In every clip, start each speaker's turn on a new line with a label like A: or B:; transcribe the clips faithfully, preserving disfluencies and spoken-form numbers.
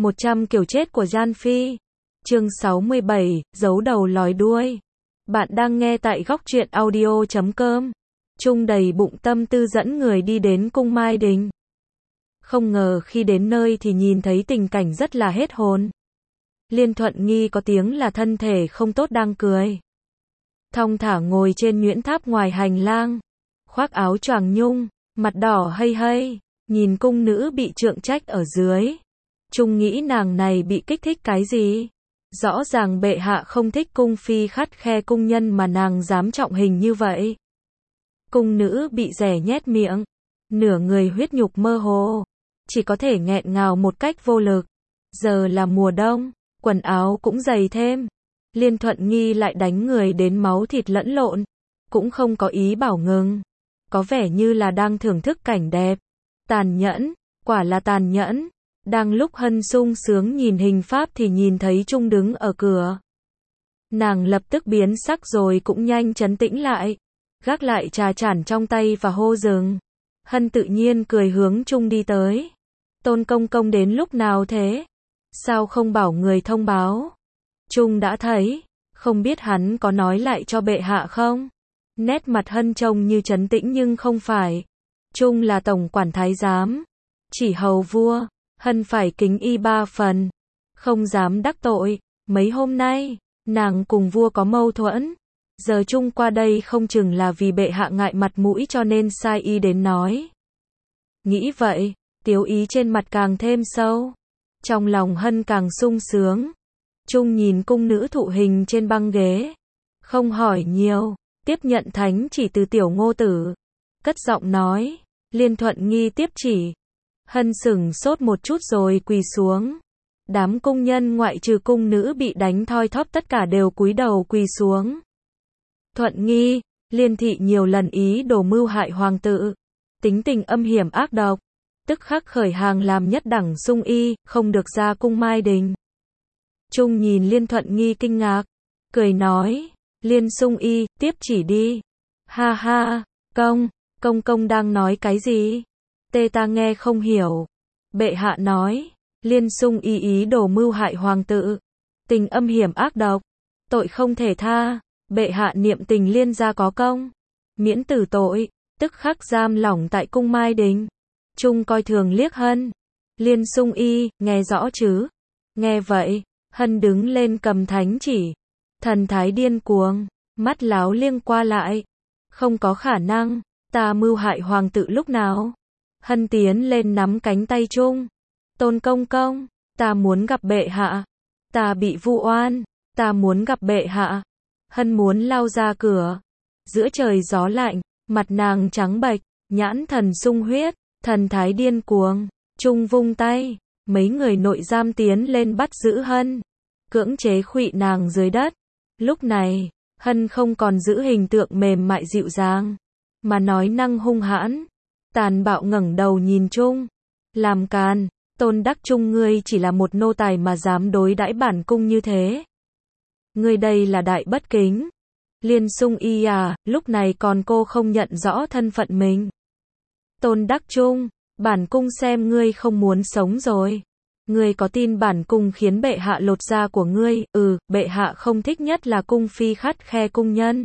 A: một trăm kiểu chết của Gian Phi. Chương sáu mươi bảy, giấu đầu lòi đuôi. Bạn đang nghe tại góc truyện audio chấm com. Trung đầy bụng tâm tư dẫn người đi đến cung Mai Đình. Không ngờ khi đến nơi thì nhìn thấy tình cảnh rất là hết hồn. Liên Thuận Nghi có tiếng là thân thể không tốt đang cười. Thong thả ngồi trên nhuyễn tháp ngoài hành lang. Khoác áo choàng nhung, mặt đỏ hây hây, nhìn cung nữ bị trượng trách ở dưới. Trung nghĩ nàng này bị kích thích cái gì? Rõ ràng bệ hạ không thích cung phi khắt khe cung nhân mà nàng dám trọng hình như vậy. Cung nữ bị rẻ nhét miệng, nửa người huyết nhục mơ hồ, chỉ có thể nghẹn ngào một cách vô lực. Giờ là mùa đông, quần áo cũng dày thêm. Liên Thuận Nghi lại đánh người đến máu thịt lẫn lộn, cũng không có ý bảo ngừng. Có vẻ như là đang thưởng thức cảnh đẹp. Tàn nhẫn, quả là tàn nhẫn. Đang lúc Hân sung sướng nhìn hình pháp thì nhìn thấy Trung đứng ở cửa. Nàng lập tức biến sắc rồi cũng nhanh trấn tĩnh lại. Gác lại trà chản trong tay và hô dừng. Hân tự nhiên cười hướng Trung đi tới. Tôn công công đến lúc nào thế? Sao không bảo người thông báo? Trung đã thấy, không biết hắn có nói lại cho bệ hạ không? Nét mặt Hân trông như trấn tĩnh nhưng không phải. Trung là tổng quản thái giám, chỉ hầu vua, Hân phải kính y ba phần, không dám đắc tội. Mấy hôm nay, nàng cùng vua có mâu thuẫn. Giờ Trung qua đây không chừng là vì bệ hạ ngại mặt mũi cho nên sai y đến nói. Nghĩ vậy, tiếu ý trên mặt càng thêm sâu. Trong lòng Hân càng sung sướng. Trung nhìn cung nữ thụ hình trên băng ghế. Không hỏi nhiều, tiếp nhận thánh chỉ từ tiểu ngô tử. Cất giọng nói, Liên Thuận Nghi tiếp chỉ. Hân sửng sốt một chút rồi quỳ xuống. Đám cung nhân ngoại trừ cung nữ bị đánh thoi thóp tất cả đều cúi đầu quỳ xuống. Thuận Nghi, Liên thị nhiều lần ý đồ mưu hại hoàng tử. Tính tình âm hiểm ác độc. Tức khắc khởi hàng làm nhất đẳng sung y, không được ra cung Mai Đình. Trung nhìn Liên Thuận Nghi kinh ngạc, cười nói, Liên sung y, tiếp chỉ đi. Ha ha, công, công công đang nói cái gì? Tê ta nghe không hiểu. Bệ hạ nói, Liên sung y ý đồ mưu hại hoàng tử. Tình âm hiểm ác độc, tội không thể tha. Bệ hạ niệm tình Liên gia có công, miễn tử tội, tức khắc giam lỏng tại cung Mai Đình. Trung coi thường liếc Hân. Liên sung y, nghe rõ chứ? Nghe vậy, Hân đứng lên cầm thánh chỉ. Thần thái điên cuồng, mắt láo liêng qua lại. Không có khả năng, ta mưu hại hoàng tử lúc nào? Hân tiến lên nắm cánh tay Trung. Tôn công công, ta muốn gặp bệ hạ. Ta bị vu oan, ta muốn gặp bệ hạ. Hân muốn lao ra cửa. Giữa trời gió lạnh, mặt nàng trắng bệch, nhãn thần sung huyết, thần thái điên cuồng. Trung vung tay, mấy người nội giam tiến lên bắt giữ Hân, cưỡng chế khuỵu nàng dưới đất. Lúc này, Hân không còn giữ hình tượng mềm mại dịu dàng, mà nói năng hung hãn, tàn bạo ngẩng đầu nhìn Trung. Làm càn, Tôn Đắc Trung ngươi chỉ là một nô tài mà dám đối đãi bản cung như thế. Ngươi đây là đại bất kính. Liên sung y à, lúc này còn cô không nhận rõ thân phận mình. Tôn Đắc Trung, bản cung xem ngươi không muốn sống rồi. Ngươi có tin bản cung khiến bệ hạ lột da của ngươi? Ừ, bệ hạ không thích nhất là cung phi khắt khe cung nhân.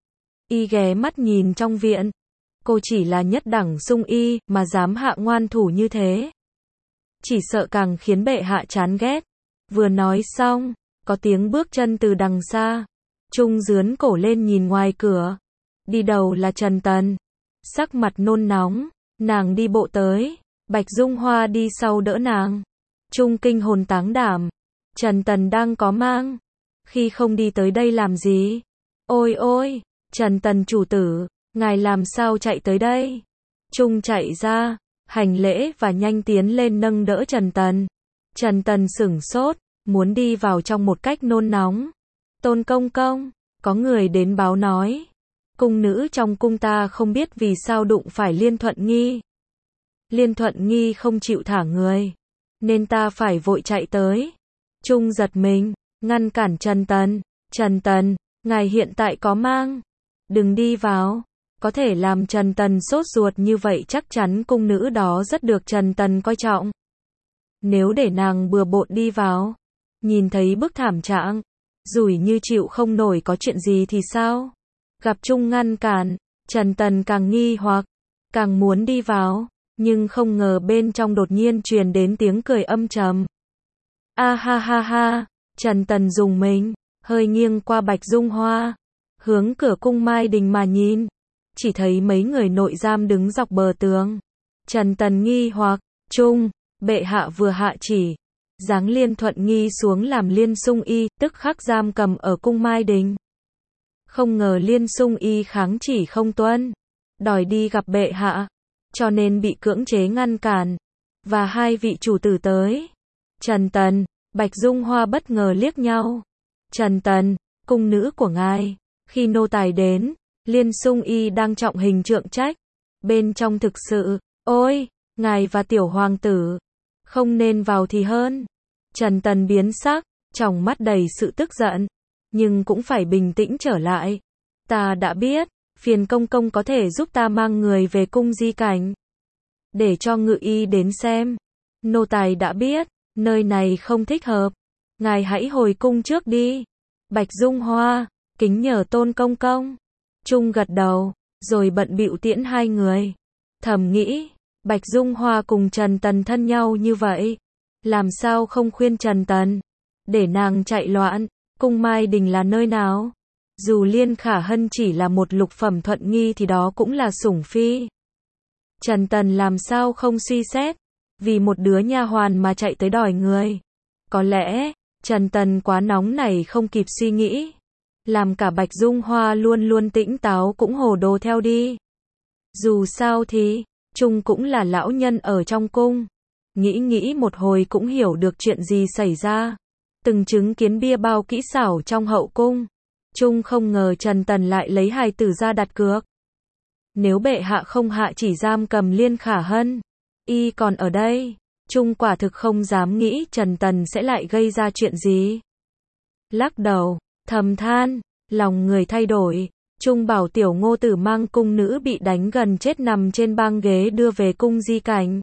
A: Y ghé mắt nhìn trong viện. Cô chỉ là nhất đẳng sung y, mà dám hạ ngoan thủ như thế. Chỉ sợ càng khiến bệ hạ chán ghét. Vừa nói xong, có tiếng bước chân từ đằng xa. Trung dướn cổ lên nhìn ngoài cửa. Đi đầu là Trần Tần. Sắc mặt nôn nóng, nàng đi bộ tới. Bạch Dung Hoa đi sau đỡ nàng. Trung kinh hồn táng đảm. Trần Tần đang có mang. Khi không đi tới đây làm gì? Ôi ôi, Trần Tần chủ tử, ngài làm sao chạy tới đây? Trung chạy ra, hành lễ và nhanh tiến lên nâng đỡ Trần Tần. Trần Tần sửng sốt, muốn đi vào trong một cách nôn nóng. Tôn công công, có người đến báo nói. Cung nữ trong cung ta không biết vì sao đụng phải Liên Thuận Nghi. Liên Thuận Nghi không chịu thả người, nên ta phải vội chạy tới. Trung giật mình, ngăn cản Trần Tần. Trần Tần, ngài hiện tại có mang. Đừng đi vào. Có thể làm Trần Tần sốt ruột như vậy chắc chắn cung nữ đó rất được Trần Tần coi trọng. Nếu để nàng bừa bộn đi vào, nhìn thấy bức thảm trạng, rủi như chịu không nổi có chuyện gì thì sao? Gặp Trung ngăn cản, Trần Tần càng nghi hoặc, càng muốn đi vào, nhưng không ngờ bên trong đột nhiên truyền đến tiếng cười âm trầm. A ha ha ha, Trần Tần dùng mình, hơi nghiêng qua Bạch Dung Hoa, hướng cửa cung Mai Đình mà nhìn, chỉ thấy mấy người nội giam đứng dọc bờ tường. Trần Tần nghi hoặc, Trung, bệ hạ vừa hạ chỉ, giáng Liên Thuận Nghi xuống làm Liên Sung Y, tức khắc giam cầm ở cung Mai Đình. Không ngờ Liên Sung Y kháng chỉ không tuân, đòi đi gặp bệ hạ, cho nên bị cưỡng chế ngăn cản, và hai vị chủ tử tới. Trần Tần, Bạch Dung Hoa bất ngờ liếc nhau. Trần Tần, cung nữ của ngài, khi nô tài đến, Liên Sung Y đang trọng hình trượng trách, bên trong thực sự, ôi, ngài và tiểu hoàng tử, không nên vào thì hơn. Trần Tần biến sắc, trong mắt đầy sự tức giận, nhưng cũng phải bình tĩnh trở lại. Ta đã biết, phiền công công có thể giúp ta mang người về cung Di Cảnh, để cho ngự y đến xem. Nô tài đã biết, nơi này không thích hợp, ngài hãy hồi cung trước đi. Bạch Dung Hoa, kính nhờ Tôn công công. Trung gật đầu, rồi bận bịu tiễn hai người. Thầm nghĩ, Bạch Dung Hoa cùng Trần Tần thân nhau như vậy, làm sao không khuyên Trần Tần, để nàng chạy loạn. Cung Mai Đình là nơi nào? Dù Liên Khả Hân chỉ là một lục phẩm thuận nghi thì đó cũng là sủng phi. Trần Tần làm sao không suy xét, vì một đứa nha hoàn mà chạy tới đòi người. Có lẽ, Trần Tần quá nóng này không kịp suy nghĩ, làm cả Bạch Dung Hoa luôn luôn tĩnh táo cũng hồ đồ theo đi. Dù sao thì, Trung cũng là lão nhân ở trong cung. Nghĩ nghĩ một hồi cũng hiểu được chuyện gì xảy ra. Từng chứng kiến bia bao kỹ xảo trong hậu cung. Trung không ngờ Trần Tần lại lấy hài tử ra đặt cược. Nếu bệ hạ không hạ chỉ giam cầm Liên Khả Hân, y còn ở đây, Trung quả thực không dám nghĩ Trần Tần sẽ lại gây ra chuyện gì. Lắc đầu, thầm than, lòng người thay đổi. Trung bảo Tiểu Ngô Tử mang cung nữ bị đánh gần chết nằm trên băng ghế đưa về cung Di Cảnh.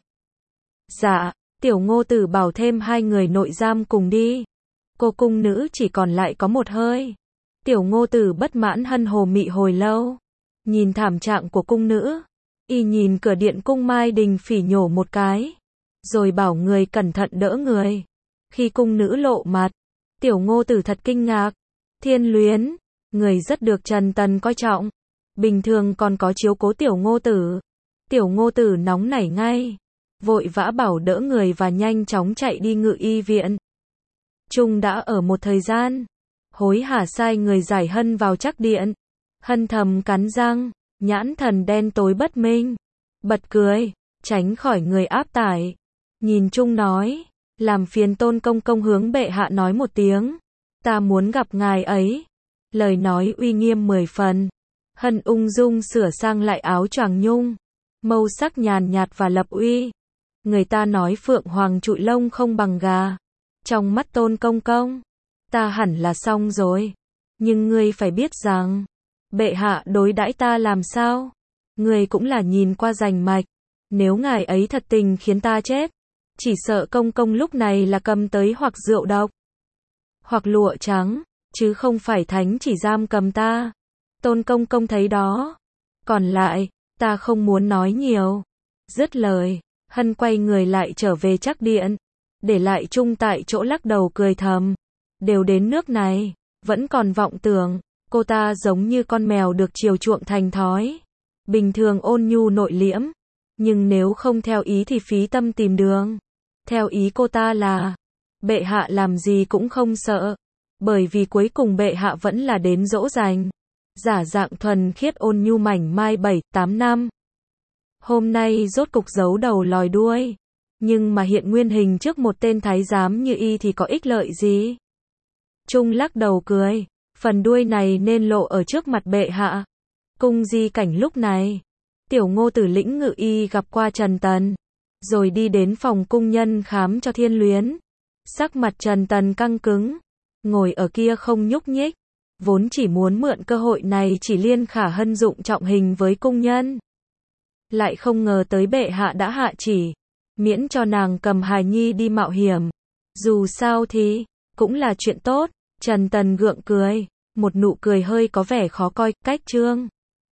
A: Dạ, Tiểu Ngô Tử bảo thêm hai người nội giam cùng đi. Cô cung nữ chỉ còn lại có một hơi. Tiểu Ngô Tử bất mãn hân hồ mị hồi lâu. Nhìn thảm trạng của cung nữ, y nhìn cửa điện cung Mai Đình phỉ nhổ một cái, rồi bảo người cẩn thận đỡ người. Khi cung nữ lộ mặt, Tiểu Ngô Tử thật kinh ngạc. Thiên Luyến, người rất được Trần Tần coi trọng, bình thường còn có chiếu cố Tiểu Ngô Tử. Tiểu Ngô Tử nóng nảy ngay, vội vã bảo đỡ người và nhanh chóng chạy đi ngự y viện. Trung đã ở một thời gian, hối hả sai người giải Hân vào trắc điện. Hân thầm cắn răng, nhãn thần đen tối bất minh, bật cười, tránh khỏi người áp tải. Nhìn Trung nói, làm phiền Tôn công công hướng bệ hạ nói một tiếng, ta muốn gặp ngài ấy. Lời nói uy nghiêm mười phần. Hân ung dung sửa sang lại áo choàng nhung, màu sắc nhàn nhạt và lập uy. Người ta nói phượng hoàng trụi lông không bằng gà. Trong mắt Tôn công công, ta hẳn là xong rồi. Nhưng ngươi phải biết rằng, bệ hạ đối đãi ta làm sao, ngươi cũng là nhìn qua rành mạch. Nếu ngài ấy thật tình khiến ta chết, chỉ sợ công công lúc này là cầm tới hoặc rượu độc, hoặc lụa trắng, chứ không phải thánh chỉ giam cầm ta. Tôn công công thấy đó. Còn lại, ta không muốn nói nhiều. Dứt lời, Hân quay người lại trở về trắc điện, để lại Trung tại chỗ lắc đầu cười thầm. Đều đến nước này, vẫn còn vọng tưởng, cô ta giống như con mèo được chiều chuộng thành thói. Bình thường ôn nhu nội liễm, nhưng nếu không theo ý thì phí tâm tìm đường. Theo ý cô ta là, bệ hạ làm gì cũng không sợ, bởi vì cuối cùng bệ hạ vẫn là đến dỗ dành. Giả dạng thuần khiết ôn nhu mảnh mai bảy, tám năm. Hôm nay rốt cục giấu đầu lòi đuôi. Nhưng mà hiện nguyên hình trước một tên thái giám như y thì có ích lợi gì? Trung lắc đầu cười, phần đuôi này nên lộ ở trước mặt bệ hạ. Cung Di Cảnh lúc này, Tiểu Ngô Tử lĩnh ngự y gặp qua Trần Tần, rồi đi đến phòng cung nhân khám cho Thiên Luyến. Sắc mặt Trần Tần căng cứng, ngồi ở kia không nhúc nhích, vốn chỉ muốn mượn cơ hội này chỉ Liên Khả Hân dụng trọng hình với cung nhân. Lại không ngờ tới bệ hạ đã hạ chỉ, miễn cho nàng cầm hài nhi đi mạo hiểm. Dù sao thì, cũng là chuyện tốt. Trần Tần gượng cười, một nụ cười hơi có vẻ khó coi, cách Trương